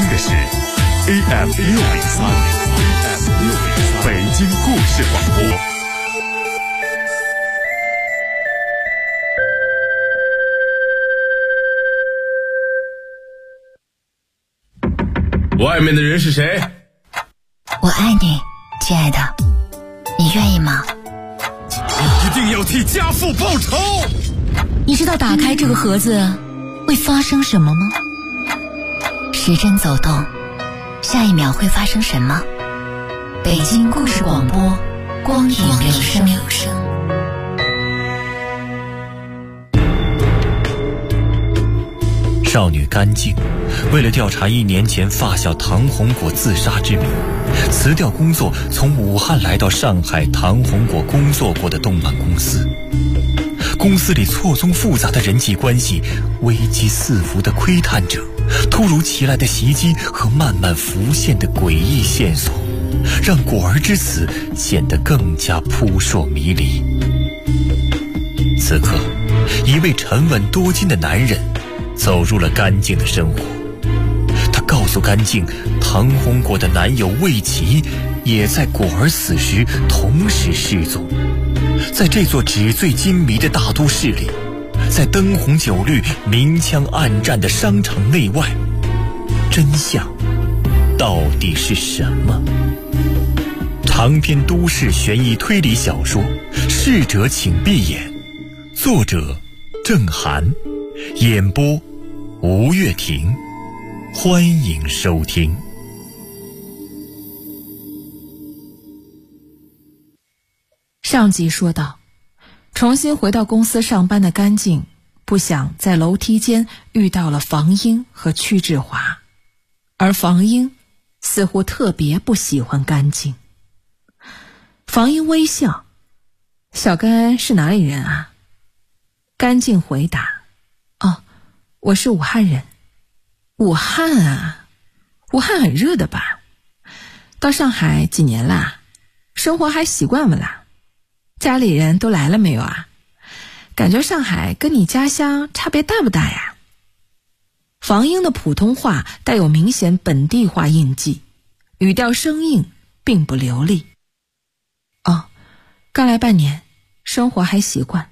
的是 AM 603，北京故事广播。外面的人是谁？ 我爱你，亲爱的，你愿意吗？ 你一定要替家父报仇！ 你知道打开这个盒子会发生什么吗？时针走动，下一秒会发生什么？北京故事广播，光影留声。 少女甘静为了调查1年前发小唐红果自杀之谜，辞掉工作，从武汉来到上海唐红果工作过的动漫公司。公司里错综复杂的人际关系，危机四伏的窥探者，突如其来的袭击和慢慢浮现的诡异线索，让果儿之死显得更加扑朔迷离。此刻，一位沉稳多金的男人走入了甘静的生活。他告诉甘静，唐红果的男友魏琪也在果儿死时同时失踪。在这座纸醉金迷的大都市里，在灯红酒绿、明枪暗战的商场内外，真相到底是什么？长篇都市悬疑推理小说《逝者请闭眼》，作者郑涵，演播吴月婷，欢迎收听。 上集说到，重新回到公司上班的甘静，不想在楼梯间遇到了房英和屈志华，而房英似乎特别不喜欢甘静。房英微笑：“小甘是哪里人啊？”甘静回答：“哦，我是武汉人。”“武汉啊，武汉很热的吧？到上海几年啦？生活还习惯不啦？家里人都来了没有啊？感觉上海跟你家乡差别大不大呀？”房英的普通话带有明显本地化印记，语调生硬，并不流利。“哦，刚来半年，生活还习惯。”“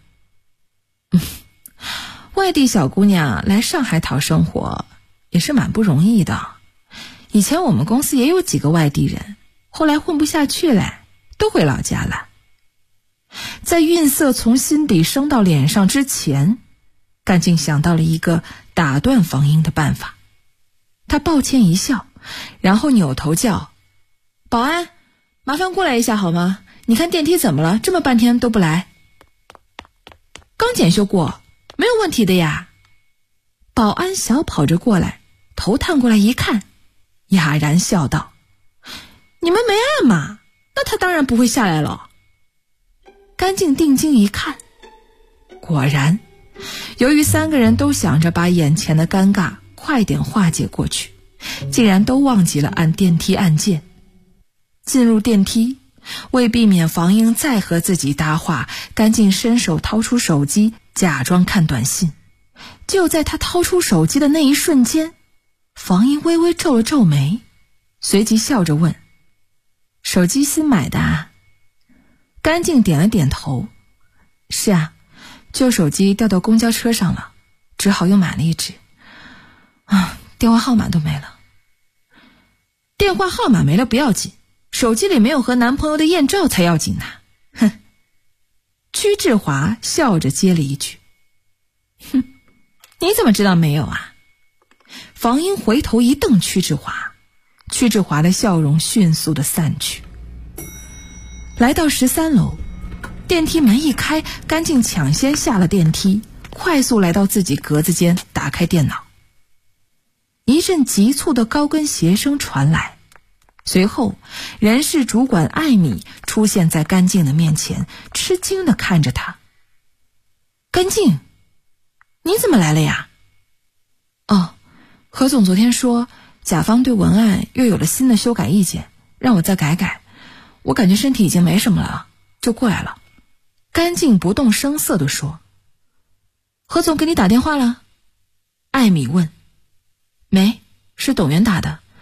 外地小姑娘来上海讨生活也是蛮不容易的。以前我们公司也有几个外地人，后来混不下去了，都回老家了。”在晕色从心底升到脸上之前，甘静想到了一个打断房英的办法。他抱歉一笑，然后扭头叫：“保安，麻烦过来一下好吗？你看电梯怎么了？这么半天都不来。”“刚检修过，没有问题的呀。”保安小跑着过来，头探过来一看，哑然笑道：“你们没按嘛？那他当然不会下来了。”甘静定睛一看，果然，由于3个人都想着把眼前的尴尬快点化解过去，竟然都忘记了按电梯按键。进入电梯，为避免房英再和自己搭话，甘静伸手掏出手机，假装看短信。就在他掏出手机的那一瞬间，房英微微皱了皱眉，随即笑着问：“手机新买的啊？”甘静点了点头：“是啊，旧手机掉到公交车上了，只好又买了一只。电话号码都没了。”“电话号码没了不要紧，手机里没有和男朋友的艳照才要紧呢。”哼。屈志华笑着接了一句：“哼，你怎么知道没有啊？”房英回头一瞪屈志华，屈志华的笑容迅速地散去。来到13楼，电梯门一开，甘静抢先下了电梯，快速来到自己格子间，打开电脑。一阵急促的高跟鞋声传来，随后人事主管艾米出现在甘静的面前，吃惊地看着她：“甘静，你怎么来了呀？”“哦，何总昨天说甲方对文案又有了新的修改意见，让我再改改，我感觉身体已经没什么了，就过来了。”甘静不动声色地说。“何总给你打电话了？”艾米问。“没，是董源打的，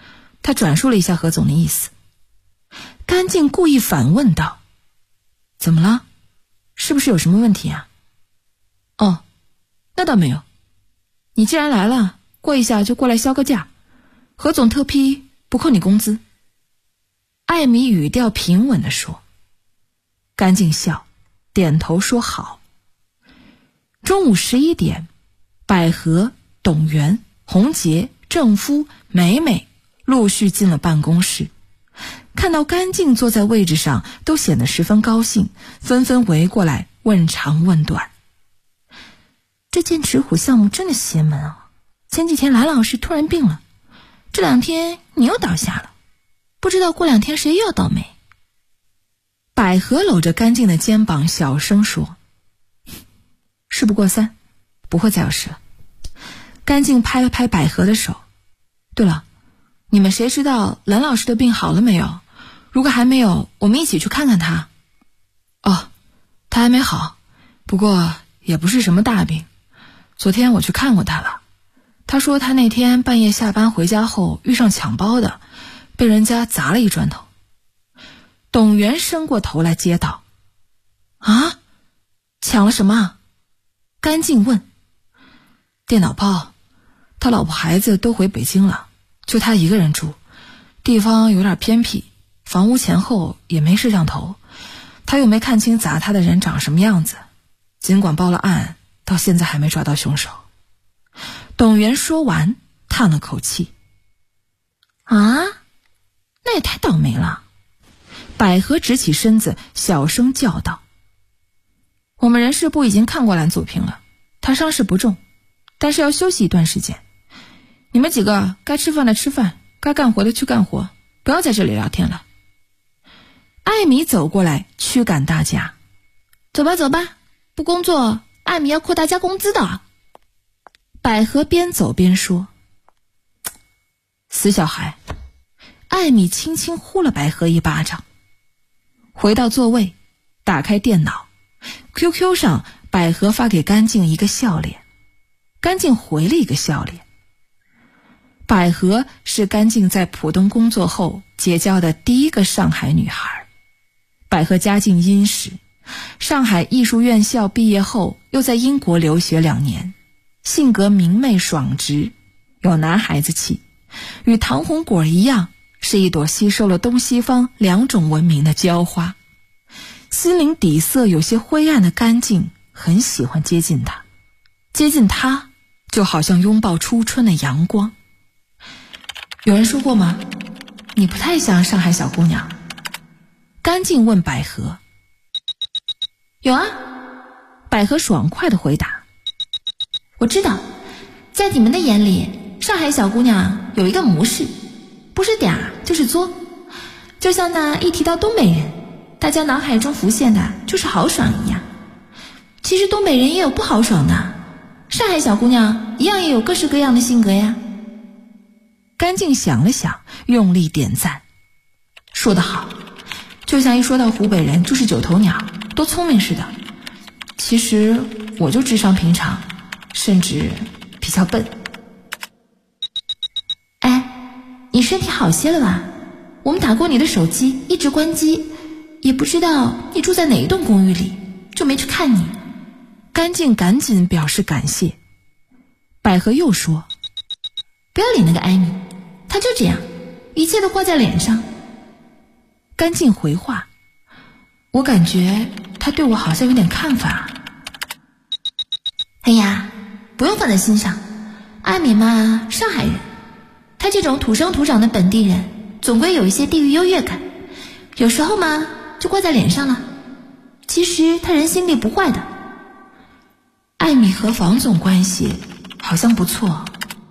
他转述了一下何总的意思。甘静故意反问道：怎么了？是不是有什么问题啊？哦，那倒没有。你既然来了，过一下就过来销个价，何总特批不扣你工资。艾米语调平稳地说。甘静笑，点头说好。中午11点，百合、董源、洪杰、郑夫、美美陆续进了办公室，看到甘静坐在位置上，都显得十分高兴，纷纷围过来问长问短。这件直虎项目真的邪门啊！前几天蓝老师突然病了，这2天你又倒下了，不知道过2天谁又要倒霉。百合搂着甘静的肩膀小声说：事不过3，不会再有事了。甘静拍了拍百合的手。对了，你们谁知道蓝老师的病好了没有？如果还没有，我们一起去看看他。哦，他还没好，不过也不是什么大病。昨天我去看过他了，他说他那天半夜下班回家后遇上抢包的，被人家砸了一砖头。董源伸过头来接道：啊，抢了什么？甘静问。电脑包，他老婆孩子都回北京了，就他一个人住，地方有点偏僻，房屋前后也没摄像头，他又没看清砸他的人长什么样子，尽管报了案，到现在还没抓到凶手。董源说完叹了口气。啊，那也太倒霉了。百合直起身子小声叫道：我们人事部已经看过蓝祖平了，他伤势不重，但是要休息一段时间。你们几个该吃饭的吃饭，该干活的去干活，不要在这里聊天了。艾米走过来驱赶大家：走吧走吧，不工作艾米要扣大家工资的。百合边走边说：死小孩。艾米轻轻呼了百合一巴掌。回到座位，打开电脑， QQ 上百合发给甘静一个笑脸，甘静回了一个笑脸。百合是甘静在浦东工作后结交的第一个上海女孩。百合家境殷实，上海艺术院校毕业后又在英国留学2年，性格明媚爽直，有男孩子气，与唐红果一样，是一朵吸收了东西方2种文明的娇花。心灵底色有些灰暗的甘静很喜欢接近她，接近她就好像拥抱初春的阳光。有人说过吗？你不太像上海小姑娘。甘静问百合。有啊，百合爽快地回答。我知道，在你们的眼里，上海小姑娘有一个模式，不是嗲就是作，就像那一提到东北人，大家脑海中浮现的就是豪爽一样。其实东北人也有不豪爽的，上海小姑娘一样也有各式各样的性格呀。甘静想了想，用力点赞。说得好，就像一说到湖北人就是九头鸟，多聪明似的。其实我就智商平常，甚至比较笨。哎，你身体好些了吧？我们打过你的手机，一直关机，也不知道你住在哪一栋公寓里，就没去看你。甘静赶紧表示感谢。百合又说：不要理那个艾米，她就这样，一切都挂在脸上。甘静回话：我感觉她对我好像有点看法。哎呀，不用放在心上，艾米嘛，上海人，她这种土生土长的本地人，总归有一些地域优越感，有时候嘛就挂在脸上了。其实她人心地不坏的。艾米和房总关系好像不错。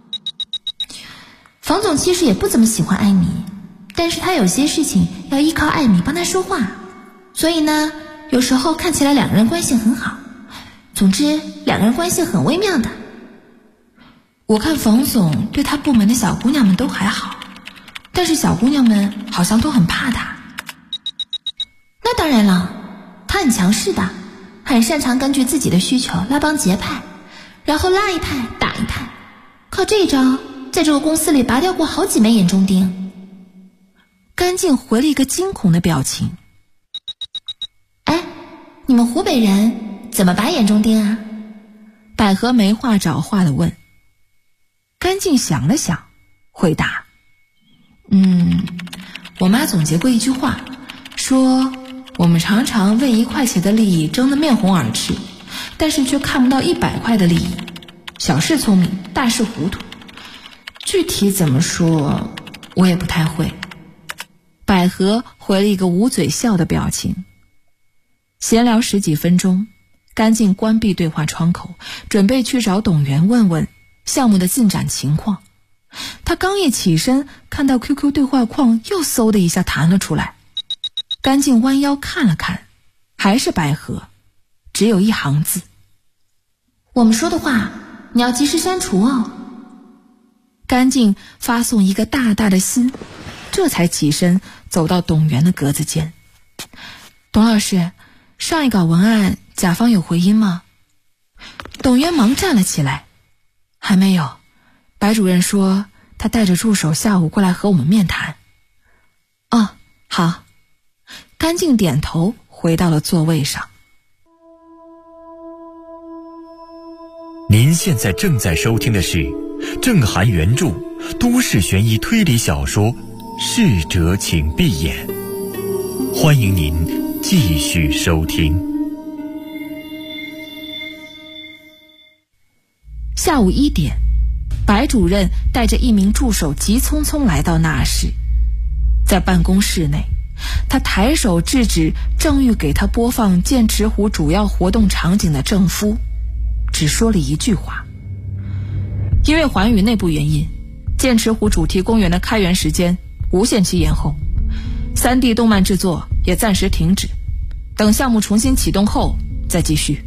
房总其实也不怎么喜欢艾米，但是他有些事情要依靠艾米帮他说话，所以呢，有时候看起来2个人关系很好，总之2个人关系很微妙的。我看房总对他部门的小姑娘们都还好，但是小姑娘们好像都很怕他。那当然了，他很强势的，很擅长根据自己的需求拉帮结派，然后拉一派打一派，靠这一招在这个公司里拔掉过好几枚眼中钉。 甘静回了一个惊恐的表情。 哎，你们湖北人怎么把眼中钉啊？ 百合没话找话地问。甘静想了想，回答：我妈总结过一句话，说我们常常为1块钱的利益争得面红耳赤，但是却看不到100块的利益，小事聪明，大事糊涂。具体怎么说我也不太会。百合回了一个捂嘴笑的表情。闲聊10几分钟，甘静关闭对话窗口，准备去找董源问问项目的进展情况。他刚一起身，看到 QQ 对话框又嗖的一下弹了出来。甘静弯腰看了看，还是百合，只有1行字： 我们说的话你要及时删除哦。 甘静发送一个大大的心，这才起身走到董源的格子间。董老师，上一稿文案甲方有回音吗？董源忙站了起来。还没有，白主任说他带着助手下午过来和我们面谈。哦，好。甘静点头，回到了座位上。 您现在正在收听的是郑涵原著都市悬疑推理小说《逝者请闭眼》，欢迎您继续收听。 下午1点，白主任带着1名助手急匆匆来到那室。在办公室内，他抬手制止正欲给他播放剑池湖主要活动场景的郑夫，只说了一句话：因为环宇内部原因，剑池湖主题公园的开园时间无限期延后，3D 动漫制作也暂时停止，等项目重新启动后再继续。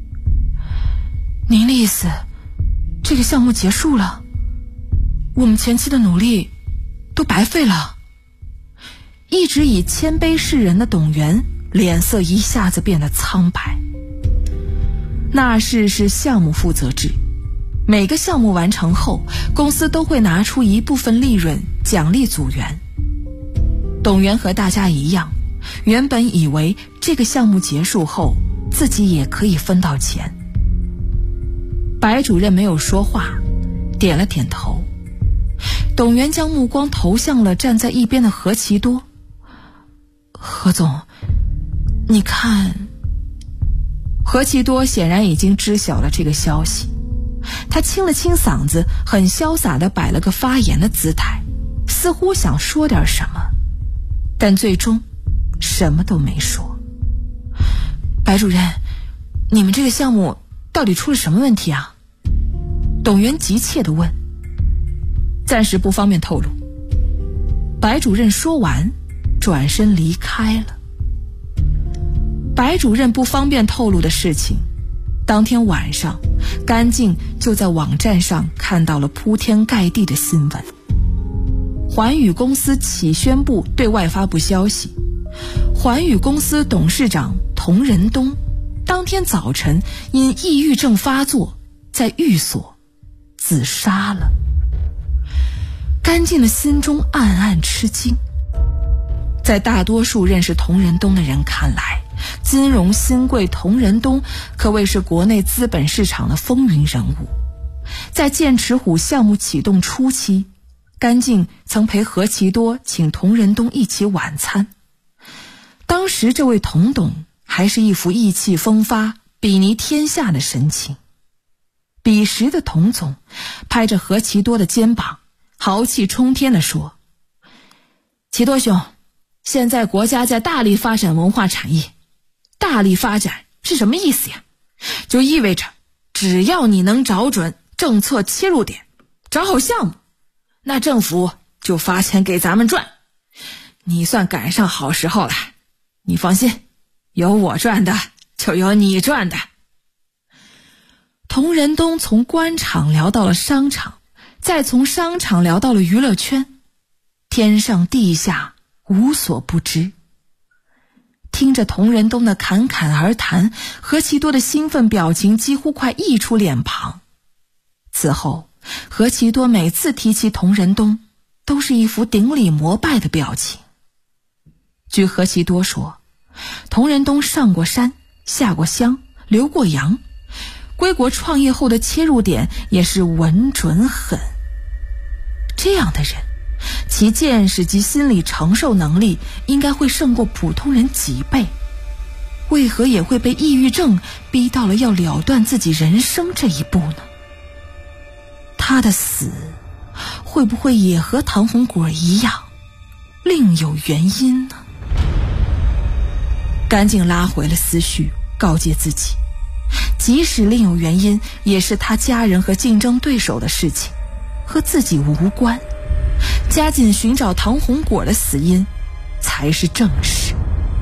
您的意思，这个项目结束了，我们前期的努力都白费了？一直以谦卑示人的董源脸色一下子变得苍白。那是项目负责制，每个项目完成后，公司都会拿出一部分利润奖励组员。董源和大家一样，原本以为这个项目结束后自己也可以分到钱。白主任没有说话，点了点头。董源将目光投向了站在一边的何其多。何总，你看。何其多显然已经知晓了这个消息，他清了清嗓子，很潇洒地摆了个发言的姿态，似乎想说点什么，但最终什么都没说。白主任，你们这个项目到底出了什么问题啊？董源急切地问。暂时不方便透露。白主任说完，转身离开了。白主任不方便透露的事情，当天晚上甘静就在网站上看到了铺天盖地的新闻。环宇公司起宣布对外发布消息，环宇公司董事长童仁东当天早晨因抑郁症发作，在寓所自杀了。甘静的心中暗暗吃惊。在大多数认识童仁东的人看来，金融新贵童仁东可谓是国内资本市场的风云人物。在剑池湖项目启动初期，甘静曾陪何其多请童仁东一起晚餐。当时这位童董还是一副意气风发、睥睨天下的神情。彼时的童总拍着何其多的肩膀，豪气冲天地说：其多兄，现在国家在大力发展文化产业，大力发展是什么意思呀？就意味着只要你能找准政策切入点，找好项目，那政府就发钱给咱们赚。你算赶上好时候了，你放心，有我赚的就有你赚的。童仁东从官场聊到了商场，再从商场聊到了娱乐圈，天上地下无所不知。听着童仁东的侃侃而谈，何其多的兴奋表情几乎快溢出脸庞。此后，何其多每次提起童仁东，都是一副顶礼膜拜的表情。 据何其多说，同仁东上过山，下过乡，留过洋，归国创业后的切入点也是稳准狠。这样的人，其见识及心理承受能力应该会胜过普通人几倍，为何也会被抑郁症逼到了要了断自己人生这一步呢？他的死会不会也和唐红果一样，另有原因呢？赶紧拉回了思绪，告诫自己，即使另有原因，也是他家人和竞争对手的事情，和自己无关。加紧寻找唐红果的死因才是正事。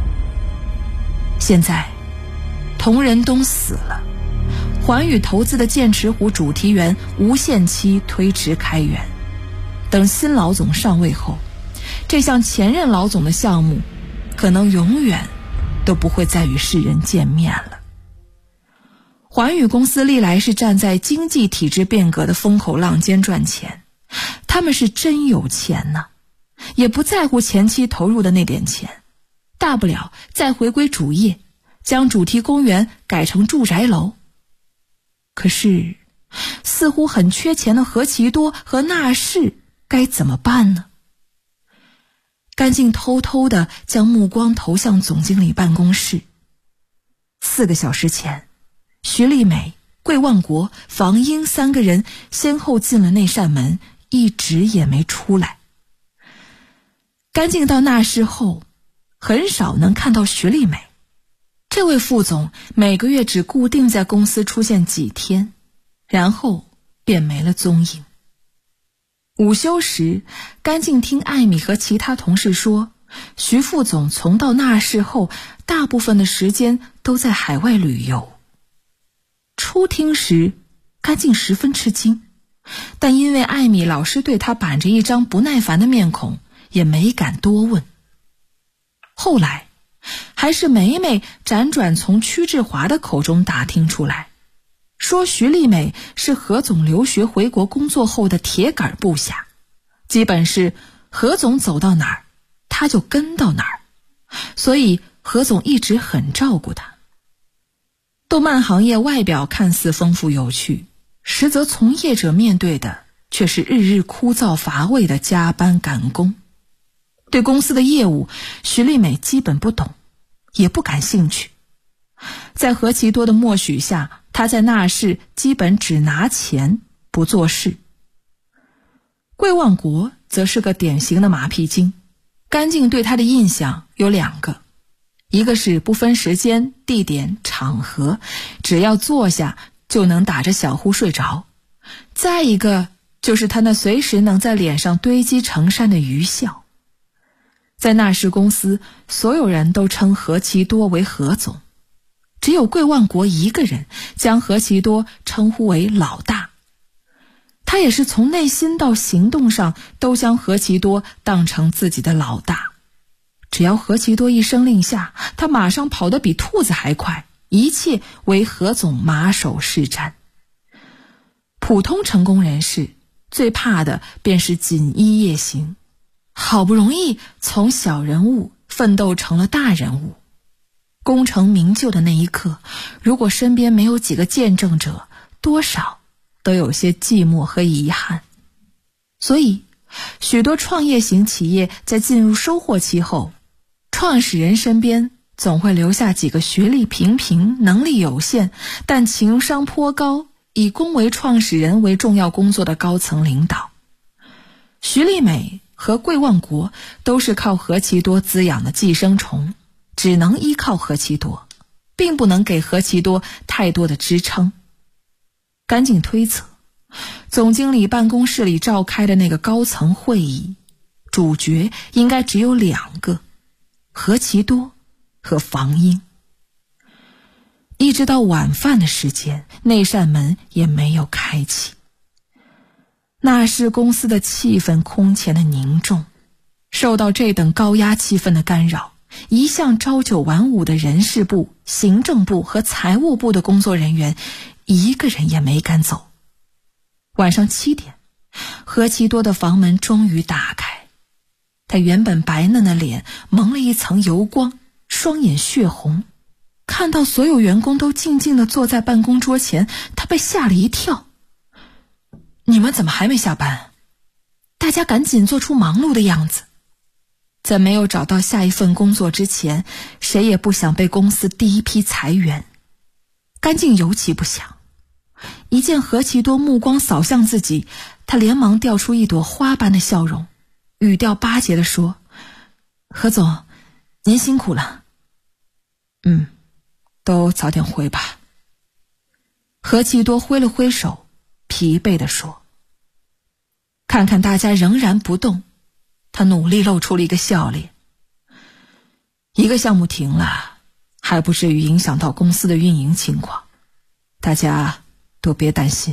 现在同仁东死了，环宇投资的剑池湖主题园无限期推迟开园，等新老总上位后，这项前任老总的项目可能永远都不会再与世人见面了。环宇公司历来是站在经济体制变革的风口浪尖赚钱，他们是真有钱呢，也不在乎前期投入的那点钱，大不了再回归主业，将主题公园改成住宅楼。可是似乎很缺钱的何其多和纳氏该怎么办呢？甘静偷偷地将目光投向总经理办公室。4个小时前，徐丽美、桂万国、房英3个人先后进了那扇门，一直也没出来。甘静到纳氏后，很少能看到徐丽美。这位副总每个月只固定在公司出现几天，然后便没了踪影。午休时，甘静听艾米和其他同事说，徐副总从到纳氏后，大部分的时间都在海外旅游。初听时，甘静十分吃惊，但因为艾米老是对他板着一张不耐烦的面孔，也没敢多问。后来还是梅梅辗转从屈志华的口中打听出来，说徐丽美是何总留学回国工作后的铁杆部下，基本是何总走到哪儿他就跟到哪儿，所以何总一直很照顾他。动漫行业外表看似丰富有趣，实则从业者面对的却是日日枯燥乏味的加班赶工。对公司的业务，徐丽美基本不懂，也不感兴趣。在何其多的默许下，她在纳氏基本只拿钱不做事。桂万国则是个典型的马屁精，甘静对他的印象有2个，一个是不分时间、地点、场合，只要坐下就能打着小呼睡着，再一个就是他那随时能在脸上堆积成山的愚笑。在纳氏公司，所有人都称何其多为何总，只有桂万国一个人将何其多称呼为老大。他也是从内心到行动上都将何其多当成自己的老大。只要何其多一声令下，他马上跑得比兔子还快，一切为何总马首是瞻。普通成功人士最怕的便是锦衣夜行，好不容易从小人物奋斗成了大人物，功成名就的那一刻，如果身边没有几个见证者，多少都有些寂寞和遗憾。所以许多创业型企业在进入收获期后，创始人身边总会留下几个学历平平、能力有限但情商颇高，以恭维创始人为重要工作的高层领导。徐丽美和桂万国都是靠何其多滋养的寄生虫，只能依靠何其多，并不能给何其多太多的支撑。赶紧推测，总经理办公室里召开的那个高层会议，主角应该只有2个，何其多和房英。一直到晚饭的时间，那扇门也没有开启。那是公司的气氛空前的凝重，受到这等高压气氛的干扰，一向朝9晚5的人事部、行政部和财务部的工作人员一个人也没敢走。晚上7点，何其多的房门终于打开， 他原本白嫩的脸蒙了一层油光，双眼血红。看到所有员工都静静地坐在办公桌前，他被吓了一跳。你们怎么还没下班？大家赶紧做出忙碌的样子。在没有找到下一份工作之前，谁也不想被公司第一批裁员。甘静尤其不想。一见何其多目光扫向自己，他连忙掉出一朵花般的笑容，语调巴结地说：何总，您辛苦了。都早点回吧。何其多挥了挥手，疲惫地说。看看大家仍然不动，他努力露出了一个笑脸。一个项目停了，还不至于影响到公司的运营情况，大家都别担心。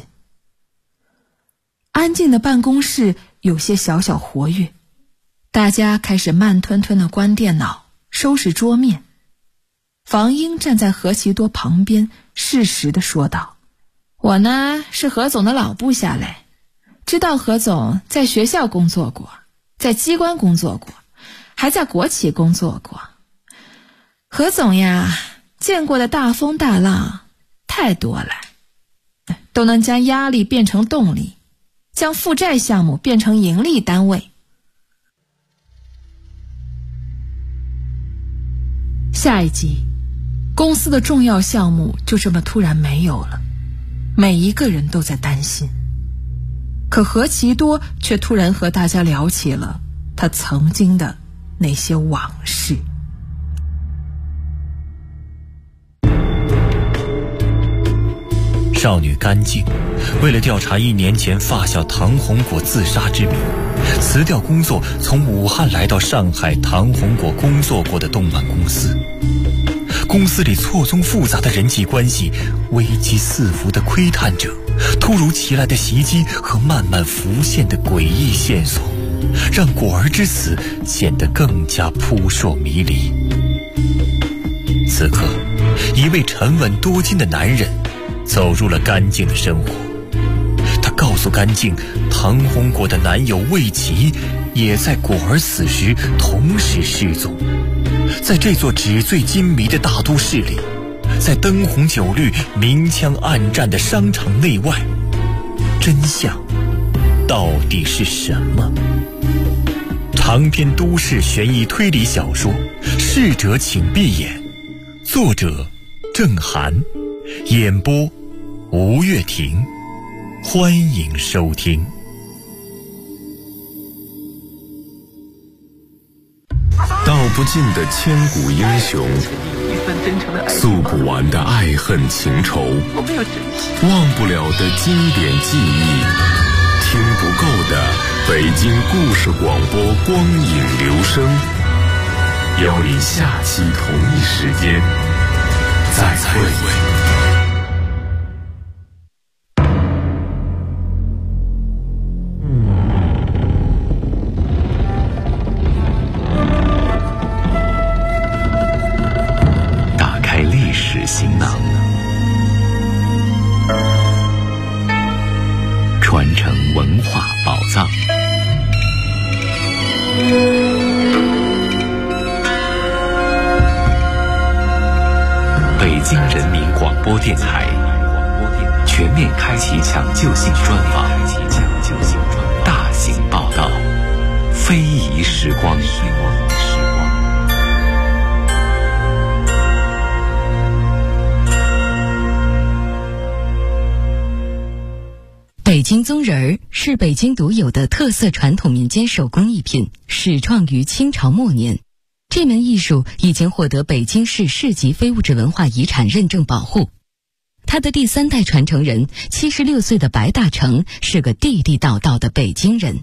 安静的办公室有些小小活跃，大家开始慢吞吞地关电脑，收拾桌面。房英站在何其多旁边，适时地说道：我呢，是何总的老部下嘞，知道何总在学校工作过，在机关工作过，还在国企工作过。何总呀，见过的大风大浪太多了，都能将压力变成动力，将负债项目变成盈利单位。下一集，公司的重要项目就这么突然没有了，每一个人都在担心。可何其多却突然和大家聊起了他曾经的那些往事。 少女甘静为了调查1年前发小唐红果自杀之谜，辞掉工作，从武汉来到上海唐红果工作过的动漫公司。公司里错综复杂的人际关系，危机四伏的窥探者，突如其来的袭击和慢慢浮现的诡异线索，让果儿之死显得更加扑朔迷离。此刻，一位沉稳多金的男人走入了甘静的生活。他告诉甘静，唐红果的男友魏琪也在果儿死时同时失踪。在这座纸醉金迷的大都市里，在灯红酒绿、明枪暗战的商场内外，真相到底是什么？长篇都市悬疑推理小说《逝者请闭眼》，作者郑涵，演播吴月婷，欢迎收听。 道不尽的千古英雄，诉不完的爱恨情仇，忘不了的经典记忆，听不够的北京故事广播光影留声。邀你下期同一时间再会。 行囊，传承文化宝藏。北京人民广播电台全面开启抢救性专访，大型报道，非遗时光。 北京宗人儿是北京独有的特色传统民间手工艺品，始创于清朝末年。这门艺术已经获得北京市市级非物质文化遗产认证保护。他的第3代传承人76岁的白大成是个地地道道的北京人。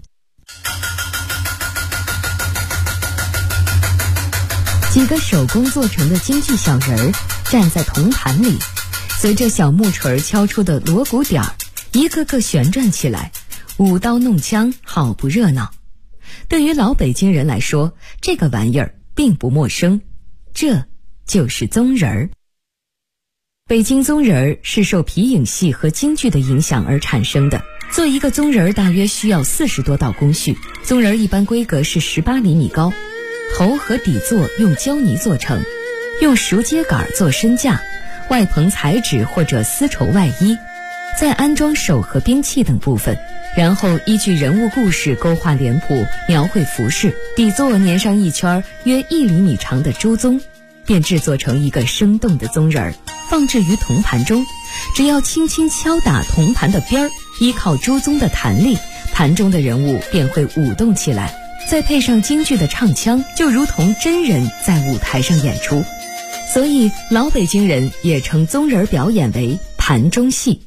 几个手工做成的京剧小人儿站在铜盘里，随着小木锤敲出的锣鼓点儿，一个个旋转起来，舞刀弄枪，好不热闹。对于老北京人来说，这个玩意儿并不陌生，这就是宗人儿。北京宗人儿是受皮影戏和京剧的影响而产生的， 做一个棕人大约需要40多道工序。棕人一般规格是18厘米高，头和底座用胶泥做成，用熟秸秆做身架，外棚彩纸或者丝绸外衣，再安装手和兵器等部分，然后依据人物故事勾画脸谱，描绘服饰，底座粘上一圈约1厘米长的猪鬃，便制作成一个生动的棕人，放置于铜盘中。只要轻轻敲打铜盘的边儿，依靠猪鬃的弹力，盘中的人物便会舞动起来，再配上京剧的唱腔，就如同真人在舞台上演出。所以老北京人也称棕人表演为盘中戏。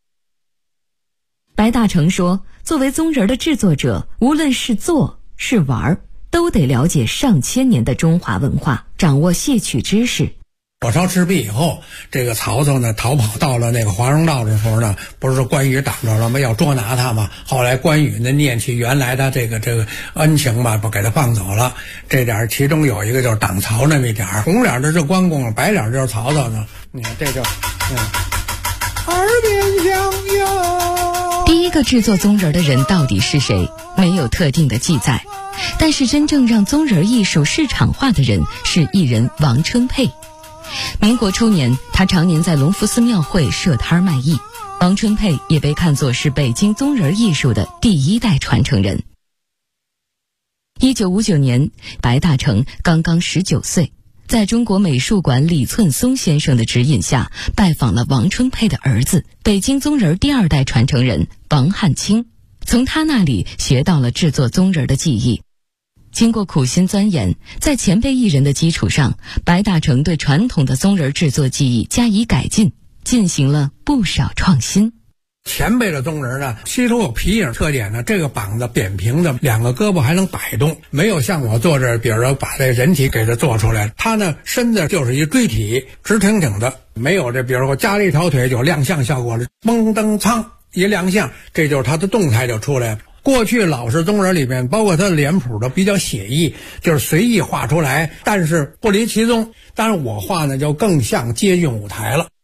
白大成说，作为棕人的制作者，无论是做是玩，都得了解上千年的中华文化，掌握戏曲知识。 火烧赤壁以后，这个曹操呢逃跑到了那个华容道的时候呢，不是说关羽挡着了吗？要捉拿他嘛。后来关羽呢念起原来的这个恩情嘛，不给他放走了。这点其中有一个就是挡曹那么一点，红脸的是关公，白脸就是曹操呢。你看这就耳边响哟。 第一个制作棕人的人到底是谁？没有特定的记载。但是真正让棕人艺术市场化的人是艺人王春佩。民国初年，他常年在隆福寺庙会设摊卖艺。王春佩也被看作是北京棕人艺术的第1代传承人。1959年，白大成刚刚19岁，在中国美术馆李寸松先生的指引下，拜访了王春佩的儿子，北京棕人第2代传承人王汉卿，从他那里学到了制作棕人的技艺。经过苦心钻研，在前辈艺人的基础上，白大成对传统的棕人制作技艺加以改进，进行了不少创新。 前辈的棕人呢，膝头有皮影特点呢，这个膀子扁平的，2个胳膊还能摆动，没有像我做这，比如说把这人体给它做出来，他呢身子就是一锥体，直挺挺的，没有这比如说加了一条腿有亮相效果了，蹦蹬苍一亮相，这就是他的动态就出来了。过去老式棕人里面，包括他的脸谱都比较写意，就是随意画出来，但是不离其宗。当然我画呢就更像接近舞台了。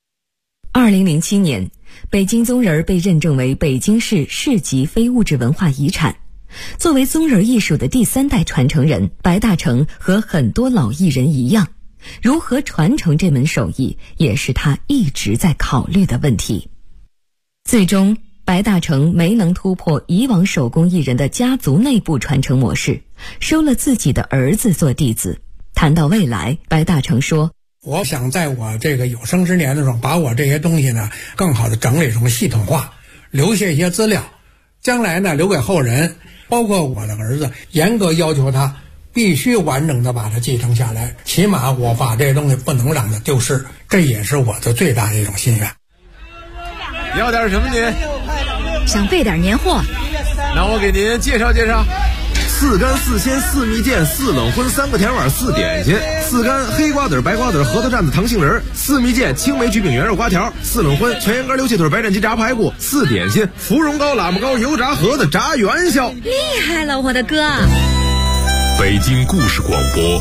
2007年，北京棕人被认证为北京市市级非物质文化遗产。作为棕人艺术的第3代传承人，白大成和很多老艺人一样，如何传承这门手艺，也是他一直在考虑的问题。最终白大成没能突破以往手工艺人的家族内部传承模式，收了自己的儿子做弟子。谈到未来，白大成说， 我想在我这个有生之年的时候，把我这些东西呢更好的整理成系统化，留下一些资料，将来呢留给后人，包括我的儿子，严格要求他必须完整的把它继承下来，起码我把这些东西不能让它丢失，这也是我的最大的一种心愿。 要点什么您？ 想备点年货。 那我给您介绍介绍。4干4鲜4蜜饯4冷荤3个甜碗4点心，4干黑瓜子白瓜子核桃蘸子糖杏仁，4蜜饯青梅橘饼圆肉瓜条，4冷荤全羊肝溜气腿白斩鸡炸排骨，4点心芙蓉糕喇嘛糕油炸盒子炸元宵。 厉害了，我的哥！ 北京故事广播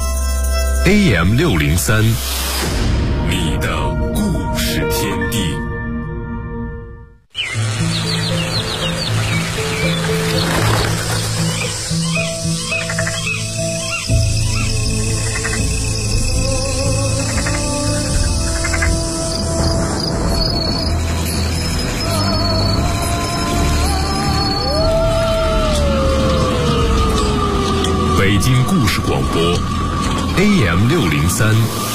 AM603， 你的故事天地。北京故事广播 AM603。